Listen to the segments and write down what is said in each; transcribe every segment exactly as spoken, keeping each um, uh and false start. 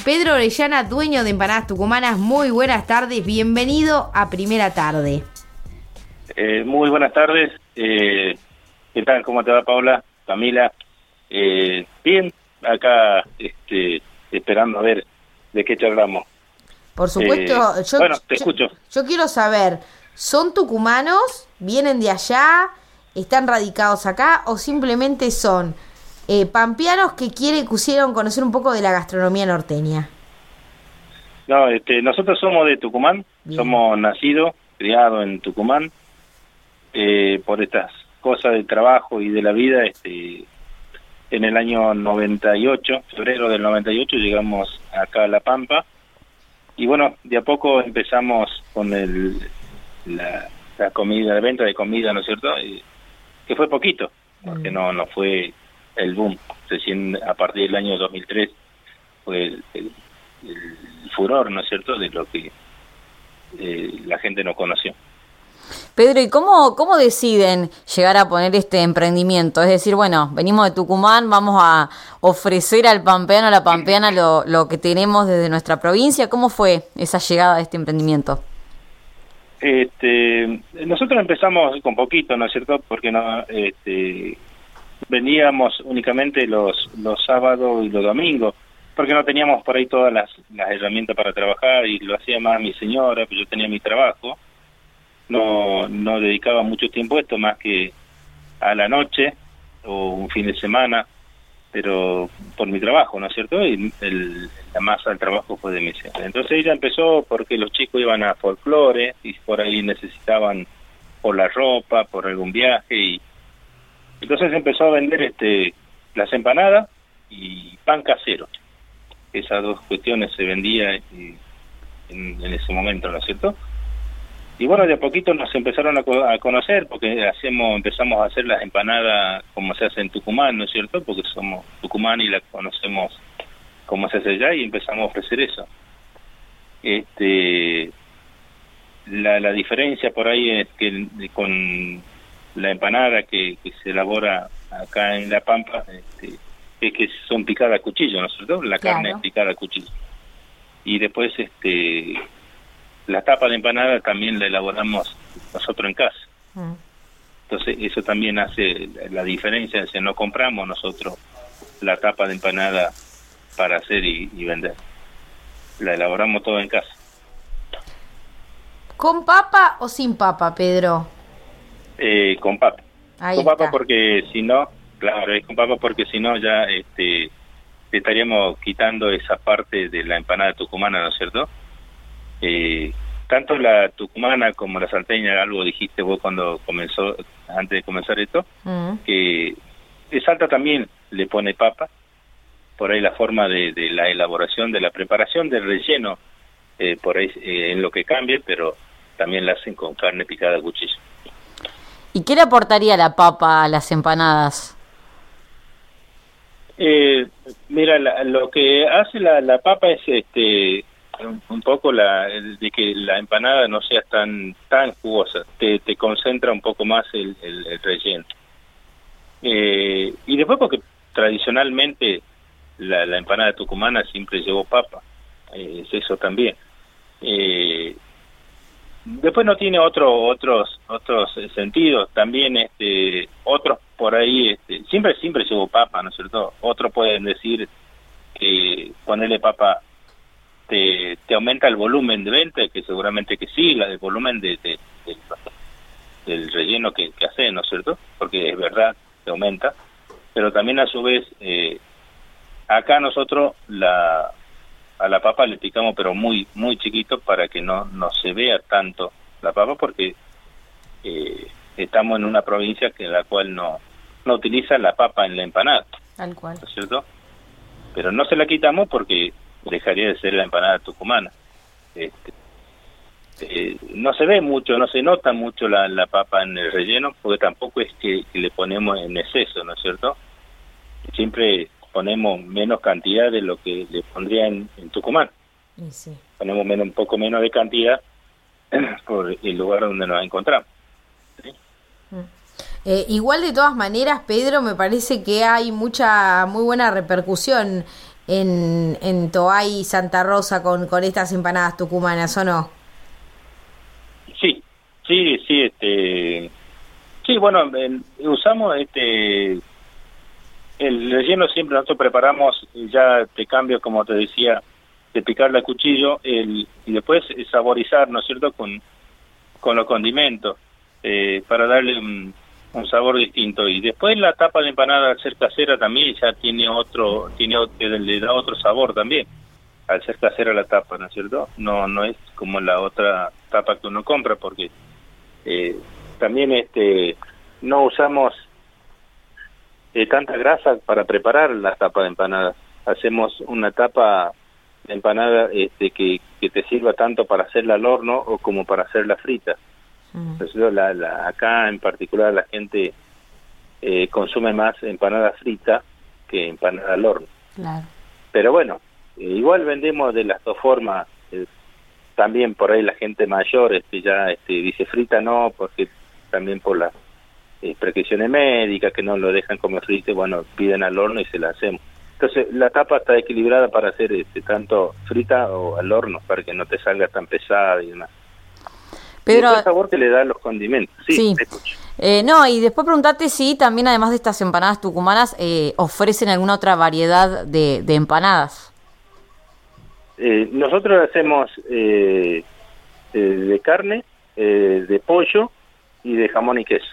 Pedro Orellana, dueño de Empanadas Tucumanas, muy buenas tardes, bienvenido a Primera Tarde. Eh, muy buenas tardes, eh, ¿qué tal? ¿Cómo te va, Paula? Camila, eh, bien, acá este, esperando a ver de qué charlamos. Por supuesto, eh, yo, bueno, te yo, escucho. Yo quiero saber, ¿son tucumanos? ¿Vienen de allá? ¿Están radicados acá? ¿O simplemente son eh, pampeanos que quieren, quisieron conocer un poco de la gastronomía norteña? No, este, nosotros somos de Tucumán, bien. Somos nacidos, criados en Tucumán, eh, por estas cosas del trabajo y de la vida, este, en el año noventa y ocho, febrero del noventa y ocho, llegamos acá a La Pampa, y bueno, de a poco empezamos con el la, la comida, la venta de comida, ¿no es cierto? Y, que fue poquito, porque mm. no no fue el boom, recién a partir del año dos mil tres fue el, el, el furor, ¿no es cierto?, de lo que eh, la gente no conoció. Pedro, ¿y cómo, cómo deciden llegar a poner este emprendimiento? Es decir, bueno, venimos de Tucumán, vamos a ofrecer al pampeano, a la pampeana lo, lo que tenemos desde nuestra provincia. ¿Cómo fue esa llegada de este emprendimiento? Este, nosotros empezamos con poquito, ¿no es cierto? Porque no, este, veníamos únicamente los, los sábados y los domingos, porque no teníamos por ahí todas las, las herramientas para trabajar y lo hacía más mi señora, pues yo tenía mi trabajo. No no dedicaba mucho tiempo a esto más que a la noche o un fin de semana, pero por mi trabajo, ¿no es cierto? Y el, la masa del trabajo fue de mi señora. Entonces ella empezó porque los chicos iban a folclore y por ahí necesitaban por la ropa, por algún viaje, y entonces empezó a vender este las empanadas y pan casero. Esas dos cuestiones se vendían en, en ese momento, ¿no es cierto? Y bueno, de a poquito nos empezaron a, co- a conocer, porque hacemos empezamos a hacer las empanadas como se hace en Tucumán, ¿no es cierto? Porque somos Tucumán y la conocemos como se hace allá, y empezamos a ofrecer eso. Este, la, la diferencia por ahí es que con la empanada que, que se elabora acá en La Pampa, este, es que son picadas a cuchillo, ¿no es cierto? La claro. carne es picada a cuchillo. Y después, este... la tapa de empanada también la elaboramos nosotros en casa. Mm. Entonces eso también hace la diferencia, si no compramos nosotros la tapa de empanada para hacer y, y vender. La elaboramos todo en casa. ¿Con papa o sin papa, Pedro? Eh, con papa. Ahí con papa está. Porque si no, claro, es con papa porque si no ya este estaríamos quitando esa parte de la empanada tucumana, ¿no es cierto? Eh, tanto la tucumana como la salteña, algo dijiste vos cuando comenzó, antes de comenzar esto, uh-huh. que de Salta también le pone papa, por ahí la forma de, de la elaboración, de la preparación del relleno, eh, por ahí eh, en lo que cambie, pero también la hacen con carne picada a cuchillo. ¿Y qué le aportaría la papa a las empanadas? Eh, mira, la, lo que hace la, la papa es este un, un poco la de que la empanada no sea tan tan jugosa, te, te concentra un poco más el, el, el relleno. Eh, y después porque tradicionalmente la, la empanada tucumana siempre llevó papa, eh, es eso también. Eh, después no tiene otro otros otros sentidos, también este otros por ahí este siempre siempre llevó papa, ¿no es cierto? Otros pueden decir que ponerle papa te, te aumenta el volumen de venta, que seguramente que sí, la del volumen de, de, de del relleno que, que hace, ¿no es cierto? Porque es verdad, te aumenta, pero también a su vez eh, acá nosotros la a la papa le picamos pero muy muy chiquito para que no no se vea tanto la papa, porque eh, estamos en una provincia que en la cual no no utiliza la papa en la empanada, tal cual, ¿no es cierto? Pero no se la quitamos porque dejaría de ser la empanada tucumana. Este, eh, no se ve mucho, no se nota mucho la, la papa en el relleno, porque tampoco es que, que le ponemos en exceso, ¿no es cierto? Siempre ponemos menos cantidad de lo que le pondría en, en Tucumán. Sí. Ponemos menos, un poco menos de cantidad por el lugar donde nos encontramos. ¿Sí? Eh, igual de todas maneras, Pedro, me parece que hay mucha, muy buena repercusión en, en Toay y Santa Rosa con, con estas empanadas tucumanas, ¿o no? Sí, sí, sí, este, sí, bueno, en, usamos este, el relleno siempre nosotros preparamos, ya te cambio, como te decía, de picarle a cuchillo el, y después saborizar, ¿no es cierto?, con, con los condimentos, eh, para darle un, un sabor distinto. Y después la tapa de empanada al ser casera también ya tiene otro, tiene otro, le da otro sabor también, al ser casera la tapa, ¿no es cierto? No, no es como la otra tapa que uno compra, porque eh, también este no usamos eh, tanta grasa para preparar la tapa de empanada. Hacemos una tapa de empanada este, que, que te sirva tanto para hacerla al horno o como para hacerla frita. Mm. Entonces, la, la, acá en particular la gente eh, consume más empanada frita que empanada al horno. Claro. Pero bueno, eh, igual vendemos de las dos formas. Eh, también por ahí la gente mayor este, ya este, dice frita no, porque también por las eh, prescripciones médicas que no lo dejan comer frita, bueno, piden al horno y se la hacemos. Entonces la tapa está equilibrada para hacer este, tanto frita o al horno, para que no te salga tan pesada y demás. Pedro, y el sabor que le dan los condimentos. Sí, sí. Te escucho. Eh, no, y después preguntarte si también, además de estas empanadas tucumanas, eh, ofrecen alguna otra variedad de, de empanadas. Eh, nosotros hacemos eh, eh, de carne, eh, de pollo y de jamón y queso.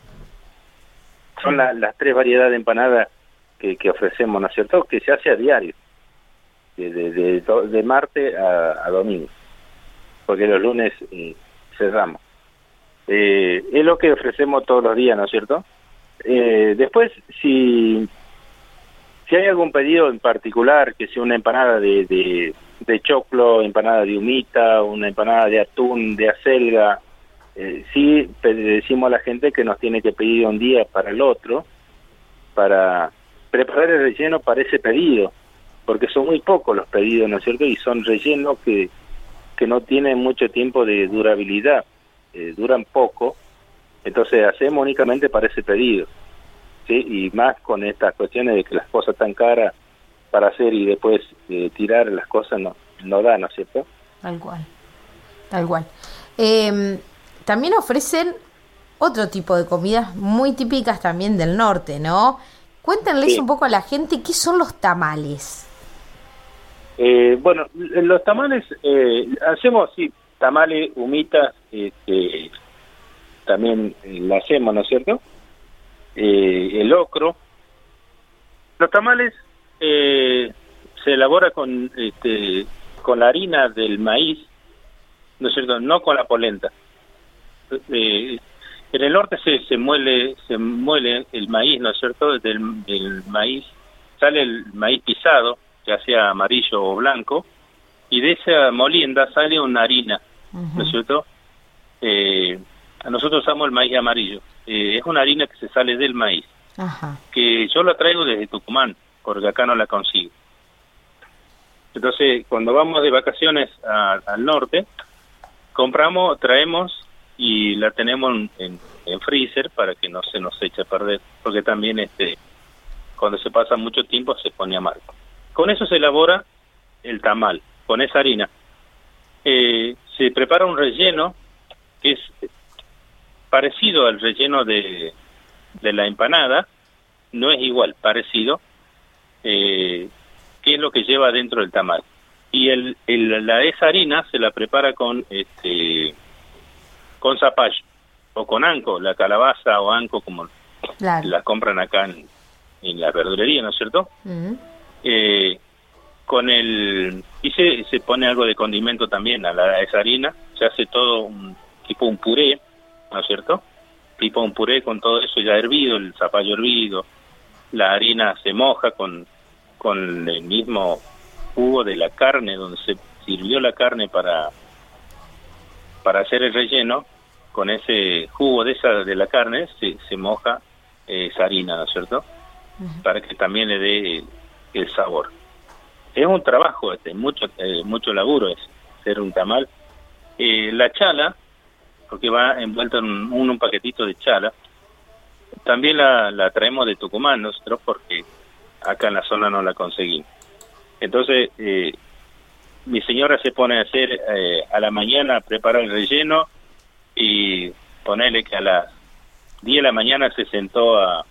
Son la, las tres variedades de empanadas que, que ofrecemos, ¿no es cierto?, que se hace a diario, de, de, de, de martes a, a domingo, porque los lunes eh, cerramos. Eh, es lo que ofrecemos todos los días, ¿no es cierto? Eh, después, si si hay algún pedido en particular, que sea una empanada de, de, de choclo, empanada de humita, una empanada de atún, de acelga, eh, sí le decimos a la gente que nos tiene que pedir un día para el otro, para preparar el relleno para ese pedido, porque son muy pocos los pedidos, ¿no es cierto? Y son rellenos que, que no tienen mucho tiempo de durabilidad, eh, duran poco, entonces hacemos únicamente para ese pedido, ¿sí? Y más con estas cuestiones de que las cosas están caras para hacer y después eh, tirar las cosas no, no da, ¿no es cierto? Tal cual, tal cual. Eh, también ofrecen otro tipo de comidas muy típicas también del norte, ¿no? Cuéntenles sí. un poco a la gente qué son los tamales. Eh, bueno, los tamales, eh, hacemos, sí, tamales, humitas, este, también eh, lo hacemos, ¿no es cierto? Eh, el locro. Los tamales eh, se elabora con, este, con la harina del maíz, ¿no es cierto? No con la polenta. Eh, En el norte se, se muele se muele el maíz, ¿no es cierto? Del, del maíz sale el maíz pisado, ya sea amarillo o blanco, y de esa molienda sale una harina, uh-huh. ¿no es cierto? Eh, nosotros usamos el maíz amarillo. Eh, es una harina que se sale del maíz, uh-huh. que yo la traigo desde Tucumán, porque acá no la consigo. Entonces, cuando vamos de vacaciones a, al norte, compramos, traemos y la tenemos en, en, en freezer para que no se nos eche a perder, porque también este cuando se pasa mucho tiempo se pone amargo. Con eso se elabora el tamal, con esa harina. Eh, se prepara un relleno que es parecido al relleno de, de la empanada, no es igual, parecido, eh, que es lo que lleva dentro del tamal. Y el, el la esa harina se la prepara con este con zapallo o con anco, la calabaza o anco como claro. la compran acá en, en la verdulería, ¿no es cierto? Uh-huh. Eh, con el y se, se pone algo de condimento también a, la, a esa harina, se hace todo un tipo un puré, ¿no es cierto? Tipo un puré con todo eso ya hervido, el zapallo hervido, la harina se moja con con el mismo jugo de la carne donde se sirvió la carne para para hacer el relleno. Con ese jugo de esa de la carne se, se moja eh, esa harina, ¿no es cierto? Uh-huh. Para que también le dé el, el sabor. Es un trabajo, este, mucho eh, mucho laburo es hacer un tamal. Eh, la chala, porque va envuelta en un, un paquetito de chala, también la, la traemos de Tucumán nosotros porque acá en la zona no la conseguimos. Entonces, eh, mi señora se pone a hacer eh, a la mañana, prepara el relleno y ponele que a las diez de la mañana se sentó a,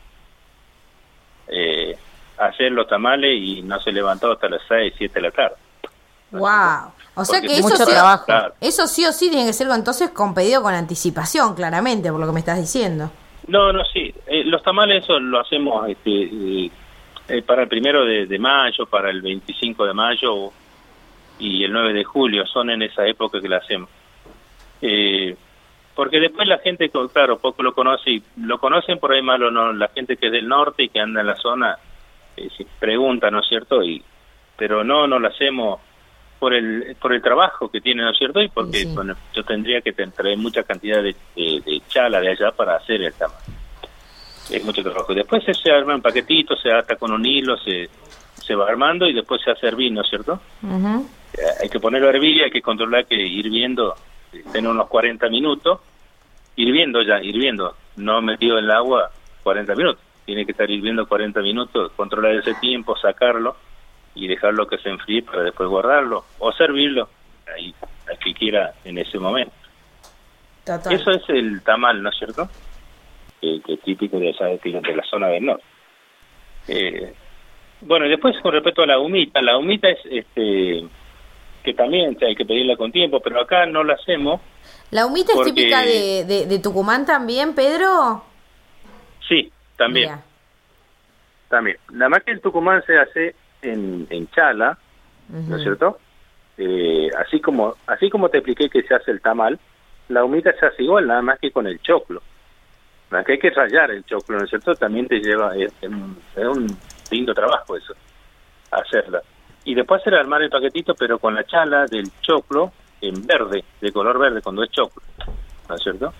eh, a hacer los tamales y no se levantó hasta las seis, siete de la tarde. Wow. O sea Porque que eso mucho sí, trabajo. Claro. eso sí o sí tiene que ser entonces con pedido con anticipación, claramente, por lo que me estás diciendo. No, no, sí. Eh, los tamales eso lo hacemos este, eh, eh, para el primero de, de mayo, para el veinticinco de mayo y el nueve de julio. Son en esa época que lo hacemos. Eh, porque después la gente, claro, poco lo conoce, y lo conocen por ahí malo, no, la gente que es del norte y que anda en la zona eh, se pregunta, ¿no es cierto? Y pero no, no lo hacemos por el por el trabajo que tiene, ¿no es cierto? Y porque Sí. bueno, yo tendría que traer mucha cantidad de, de, de chala de allá para hacer el tamal. Es mucho trabajo. Después se, se arma en paquetitos, se ata con un hilo, se, se va armando y después se hace hervir, ¿no es cierto? Ujú. Eh, hay que ponerlo a hervir y hay que controlar que hirviendo, eh, tener unos cuarenta minutos, hirviendo ya, hirviendo, no metido en el agua cuarenta minutos. Tiene que estar hirviendo cuarenta minutos, controlar ese tiempo, sacarlo y dejarlo que se enfríe para después guardarlo o servirlo ahí al que quiera en ese momento. Total. Eso es el tamal, ¿no es cierto? Que, que es típico de, esa, de la zona del norte. Eh, bueno, y después con respecto a la humita, la humita es este que también hay que pedirla con tiempo, pero acá no la hacemos. ¿La humita porque- es típica de, de, de Tucumán también, Pedro? Sí, también. Mira. También. Nada más que en Tucumán se hace en, en chala, ¿no es cierto? Eh, así como así como te expliqué que se hace el tamal, la humita se hace igual, nada más que con el choclo. Nada que hay que rallar el choclo, ¿no es cierto? También te lleva, es, es un, es un lindo trabajo eso, hacerla. Y después hacer armar el paquetito, pero con la chala del choclo en verde, de color verde, cuando es choclo, ¿no es cierto?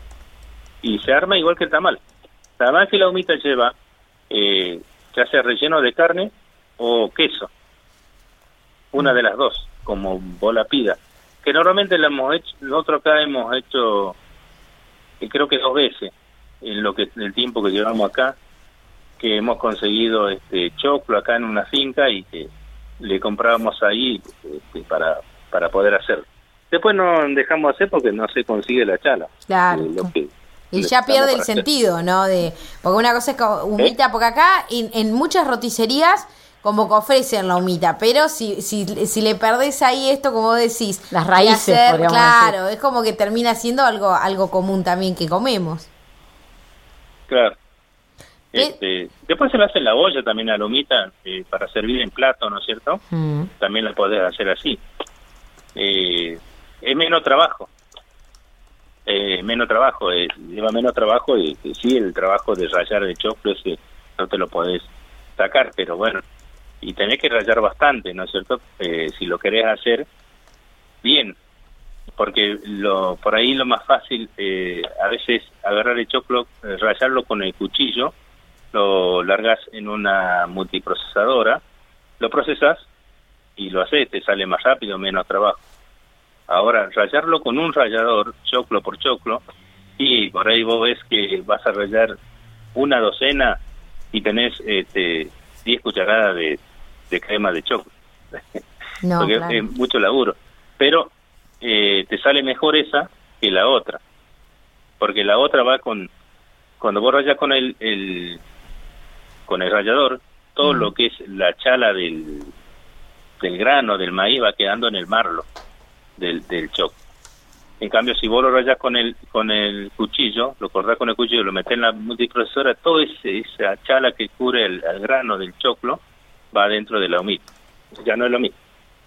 Y se arma igual que el tamal. Nada más que la humita lleva, eh, se hace relleno de carne o queso, una de las dos, como vos la pidas, que normalmente la hemos hecho, nosotros acá hemos hecho, eh, creo que dos veces, en lo que en el tiempo que llevamos acá, que hemos conseguido este choclo acá en una finca y que le comprábamos ahí este, para para poder hacerlo. Después no dejamos hacer porque no se consigue la chala. Claro. Eh, lo que Y ya necesitamos pierde el para hacer. sentido, ¿no? De porque una cosa es co- humita, porque acá en, en muchas roticerías como que ofrecen la humita, pero si si, si le perdés ahí esto, como vos decís, Las de raíces, hacer, podríamos claro, es como que termina siendo algo algo común también que comemos. Claro. Pe- Este, después se le hace en la olla también a la humita eh, para servir en plato, ¿no es cierto? Mm. También la podés hacer así. Eh, es menos trabajo. Eh, menos trabajo, eh, lleva menos trabajo y y sí, el trabajo de rallar el choclo ese no te lo podés sacar, pero bueno, y tenés que rallar bastante, ¿no es cierto? Eh, si lo querés hacer bien, porque lo por ahí lo más fácil eh, a veces agarrar el choclo, eh, rallarlo con el cuchillo, lo largas en una multiprocesadora, lo procesas y lo haces, te sale más rápido, menos trabajo. Ahora, rallarlo con un rallador, choclo por choclo, y por ahí vos ves que vas a rallar una docena y tenés este, diez cucharadas de, de crema de choclo. No, Porque claro. es mucho laburo. Pero eh, te sale mejor esa que la otra. Porque la otra va con... Cuando vos rayas con el, el con el rallador, todo Mm. lo que es la chala del, del grano, del maíz, va quedando en el marlo del, del choclo. En cambio, si vos lo rayas con el con el cuchillo, lo cortás con el cuchillo, lo metés en la multiprocesora, toda esa chala que cubre el, el grano del choclo va dentro de la humita. Ya no es lo mismo.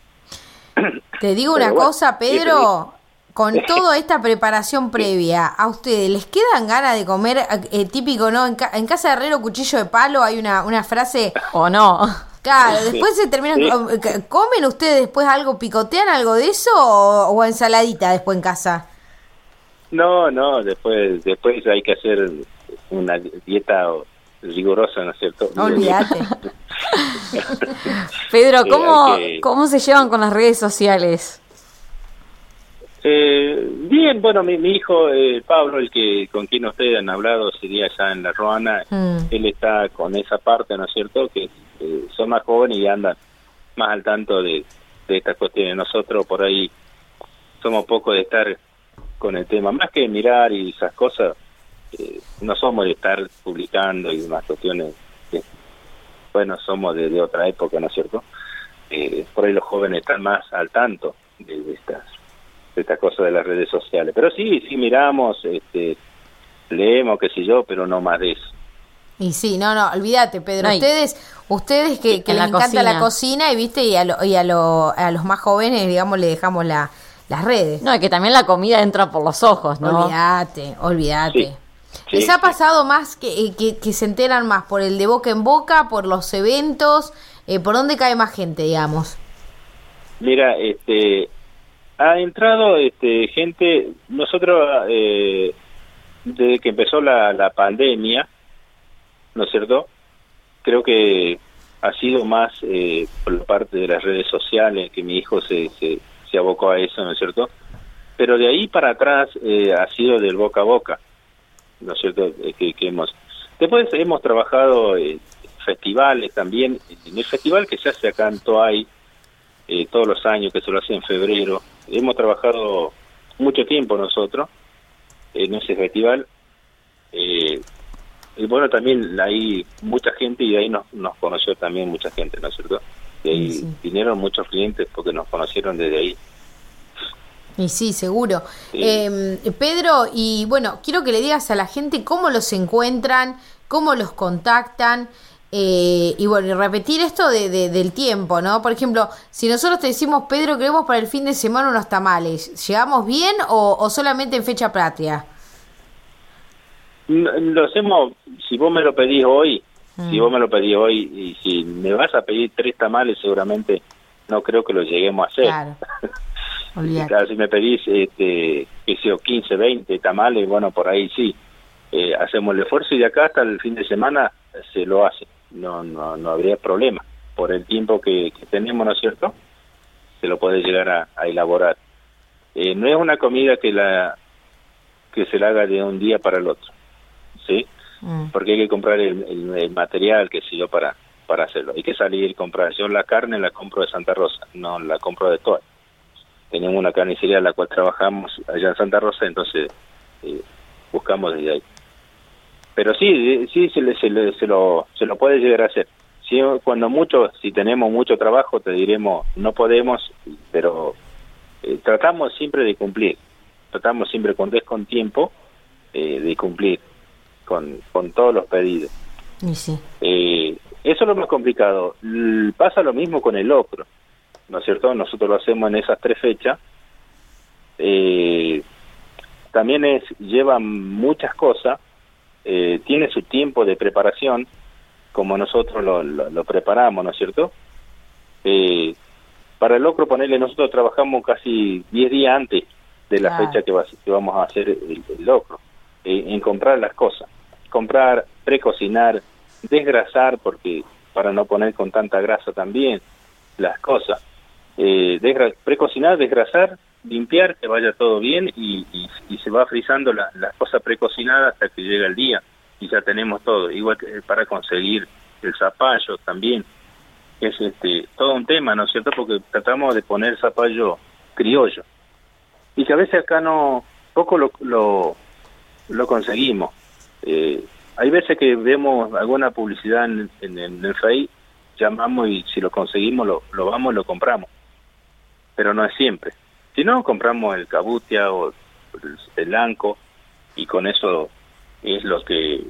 Te digo Pero una bueno, cosa, Pedro, con toda esta preparación previa, ¿a ustedes les quedan ganas de comer eh, típico, no? En, ca- en casa de herrero, cuchillo de palo, hay una, una frase, ¿O no? claro, después se terminan, Sí. com- c- ¿comen ustedes después algo, picotean algo de eso o, o ensaladita después en casa? No, no, después después hay que hacer una dieta rigurosa, ¿no es cierto? No olvídate. Pedro, Sí, ¿cómo, hay que- ¿cómo se llevan con las redes sociales? Eh, bien, bueno, mi, mi hijo eh, Pablo, el que con quien ustedes han hablado, sería allá en La Ruana, Mm. él está con esa parte, ¿no es cierto? Que eh, son más jóvenes y andan más al tanto de, de estas cuestiones. Nosotros por ahí somos poco de estar con el tema, más que mirar y esas cosas, eh, no somos de estar publicando y demás cuestiones, eh, bueno, somos de, de otra época, ¿no es cierto? Eh, por ahí los jóvenes están más al tanto de, de estas de estas cosas de las redes sociales, pero sí, sí miramos, este, leemos, qué sé yo, pero no más de eso. Y sí, no, no, olvídate, Pedro, No, y- ustedes, ustedes que, que En les la encanta cocina. la cocina y viste, y a, lo, y a, lo, a los más jóvenes, digamos, le dejamos la, las redes. No, y que también la comida entra por los ojos, ¿no? Olvídate, olvídate. Sí. Sí, ¿Les ha sí. pasado más que, que, que se enteran más por el de boca en boca, por los eventos? Eh, ¿Por dónde cae más gente, digamos? Mira, este, ha entrado este, gente, nosotros eh, desde que empezó la, la pandemia, ¿no es cierto? Creo que ha sido más eh, por la parte de las redes sociales que mi hijo se, se, se abocó a eso, ¿no es cierto? Pero de ahí para atrás eh, ha sido del boca a boca, ¿no es cierto? Eh, que, que hemos Después hemos trabajado en festivales también, en el festival que se hace acá en Toay, eh, todos los años, que se lo hace en febrero. Hemos trabajado mucho tiempo nosotros en ese festival. Eh, y bueno, también hay mucha gente y de ahí nos, nos conoció también mucha gente, ¿no es cierto? De ahí Sí. vinieron muchos clientes porque nos conocieron desde ahí. Y sí, seguro. Sí. Eh, Pedro, y bueno, quiero que le digas a la gente cómo los encuentran, cómo los contactan, eh, y bueno, y repetir esto de, de- del tiempo, ¿no? Por ejemplo, si nosotros te decimos, Pedro, queremos para el fin de semana unos tamales, ¿llegamos bien o, o solamente en fecha patria? No, lo hacemos, si vos me lo pedís hoy, Mm. si vos me lo pedís hoy, y si me vas a pedir tres tamales, seguramente no creo que lo lleguemos a hacer. Claro. Olvídate. Claro, si me pedís, este, que sea quince, veinte tamales, bueno, por ahí sí. Eh, hacemos el esfuerzo y de acá hasta el fin de semana se lo hace. No no no habría problema. Por el tiempo que, que tenemos, ¿no es cierto? Se lo puede llegar a, a elaborar. Eh, no es una comida que la que se la haga de un día para el otro, ¿sí? Mm. Porque hay que comprar el, el, el material, que sé yo, para, para hacerlo. Hay que salir y comprar. Yo la carne la compro de Santa Rosa, no la compro de Toay. Tenemos una carnicería en la cual trabajamos allá en Santa Rosa, entonces eh, buscamos desde ahí. Pero sí, eh, sí se, le, se, le, se, lo, se lo puede llegar a hacer. Sí, cuando mucho, si tenemos mucho trabajo, te diremos, no podemos, pero eh, tratamos siempre de cumplir. Tratamos siempre con des con tiempo eh, de cumplir con, con todos los pedidos. Y sí. Eh, eso es lo más complicado. L- pasa lo mismo con el locro, ¿no es cierto? Nosotros lo hacemos en esas tres fechas. Eh, también es lleva muchas cosas, eh, tiene su tiempo de preparación, como nosotros lo, lo, lo preparamos, ¿no es cierto? Eh, para el locro, ponerle, nosotros trabajamos casi diez días antes de la Claro. fecha que, va, que vamos a hacer el, el locro, eh, en comprar las cosas, comprar, precocinar, desgrasar, porque para no poner con tanta grasa también las cosas, eh, desgra- precocinar, desgrasar, limpiar, que vaya todo bien y, y, y se va frizando la- las cosas precocinadas hasta que llega el día y ya tenemos todo, igual que para conseguir el zapallo también, es este todo un tema, ¿no es cierto? Porque tratamos de poner zapallo criollo y que a veces acá no, poco lo, lo, lo conseguimos. Eh, hay veces que vemos alguna publicidad en, en, en el Face, llamamos y si lo conseguimos lo, lo vamos y lo compramos, pero no es siempre. Si no, compramos el cabutia o el, el anco y con eso es lo que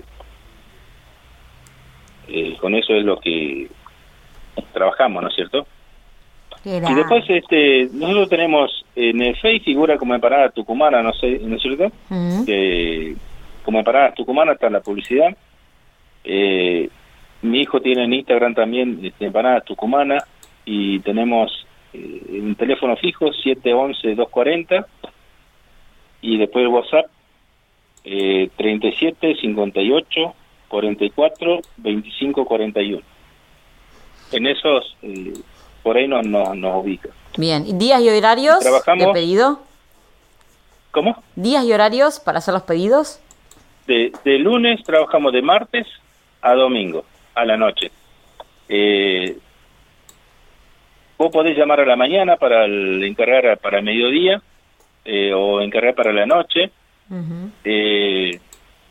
eh, con eso es lo que trabajamos, ¿no es cierto? Era- Y después este nosotros tenemos en el Face figura como empanada tucumana, no sé, ¿no es cierto? Mm. Que como empanadas tucumanas está la publicidad. Eh, mi hijo tiene en Instagram también este, empanadas tucumanas y tenemos eh, un teléfono fijo siete once dos cuarenta y después el WhatsApp eh, treinta y siete cincuenta y ocho cuarenta y cuatro veinticinco cuarenta y uno. En esos eh, por ahí nos, nos, nos ubica. Bien, ¿y días y horarios Trabajamos- de pedido? ¿Cómo? ¿Días y horarios para hacer los pedidos? De, de lunes trabajamos de martes a domingo, a la noche. Eh, vos podés llamar a la mañana para el, encargar para el mediodía eh, o encargar para la noche. Uh-huh. eh,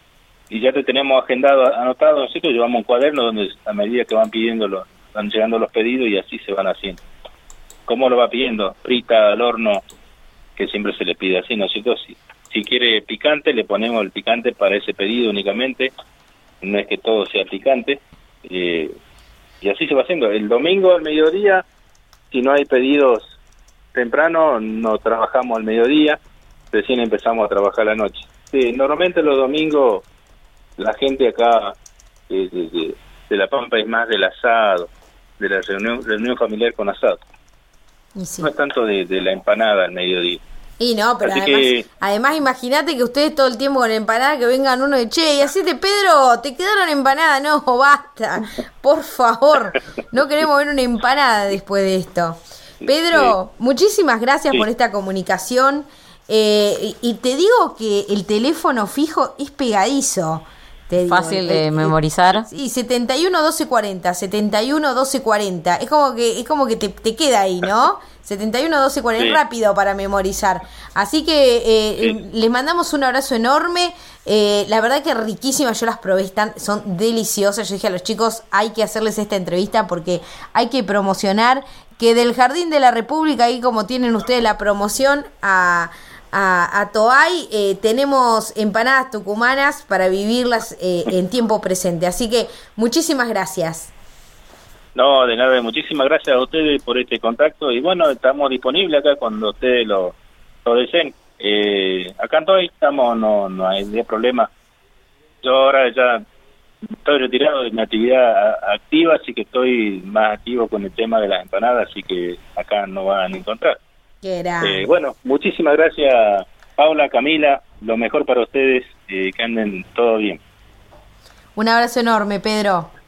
y ya te tenemos agendado, anotado, nosotros llevamos un cuaderno donde a medida que van pidiendo los, van llegando los pedidos y así se van haciendo. ¿Cómo lo va pidiendo? Frita, al horno, que siempre se le pide así, ¿no es cierto? Si, si quiere picante, le ponemos el picante para ese pedido únicamente, no es que todo sea picante, eh, y así se va haciendo. El domingo al mediodía, si no hay pedidos temprano, no trabajamos al mediodía, recién empezamos a trabajar la noche. Sí, normalmente los domingos la gente acá eh, de, de, de La Pampa es más del asado, de la reunión, reunión familiar con asado. Sí. No es tanto de, de la empanada al mediodía. Y no, pero Así además, que... además imagínate que ustedes todo el tiempo con empanada, que vengan uno de che, y así te Pedro, te quedaron empanada, no, basta, por favor, no queremos ver una empanada después de esto. Pedro, sí. muchísimas gracias sí. por esta comunicación, eh, y, y te digo que el teléfono fijo es pegadizo. Te digo, fácil de eh, memorizar. Sí, setenta y uno doce cuarenta, setenta y uno doce cuarenta. Es como que es como que te, te queda ahí, ¿no? setenta y uno doce cuarenta, sí. rápido para memorizar. Así que eh, sí. les mandamos un abrazo enorme. Eh, la verdad que riquísimas, yo las probé, están, son deliciosas. Yo dije a los chicos, hay que hacerles esta entrevista porque hay que promocionar que del Jardín de la República, ahí como tienen ustedes la promoción a... a, a Toay, eh, tenemos empanadas tucumanas para vivirlas eh, en tiempo presente. Así que muchísimas gracias. No, de nada, muchísimas gracias a ustedes por este contacto y bueno, estamos disponibles acá cuando ustedes lo, lo deseen. Eh, acá en Toay estamos, no, no hay problema. Yo ahora ya estoy retirado de mi actividad activa, así que estoy más activo con el tema de las empanadas, así que acá no van a encontrar. Eh, bueno, muchísimas gracias, Paula, Camila, lo mejor para ustedes, eh, que anden todo bien. Un abrazo enorme, Pedro.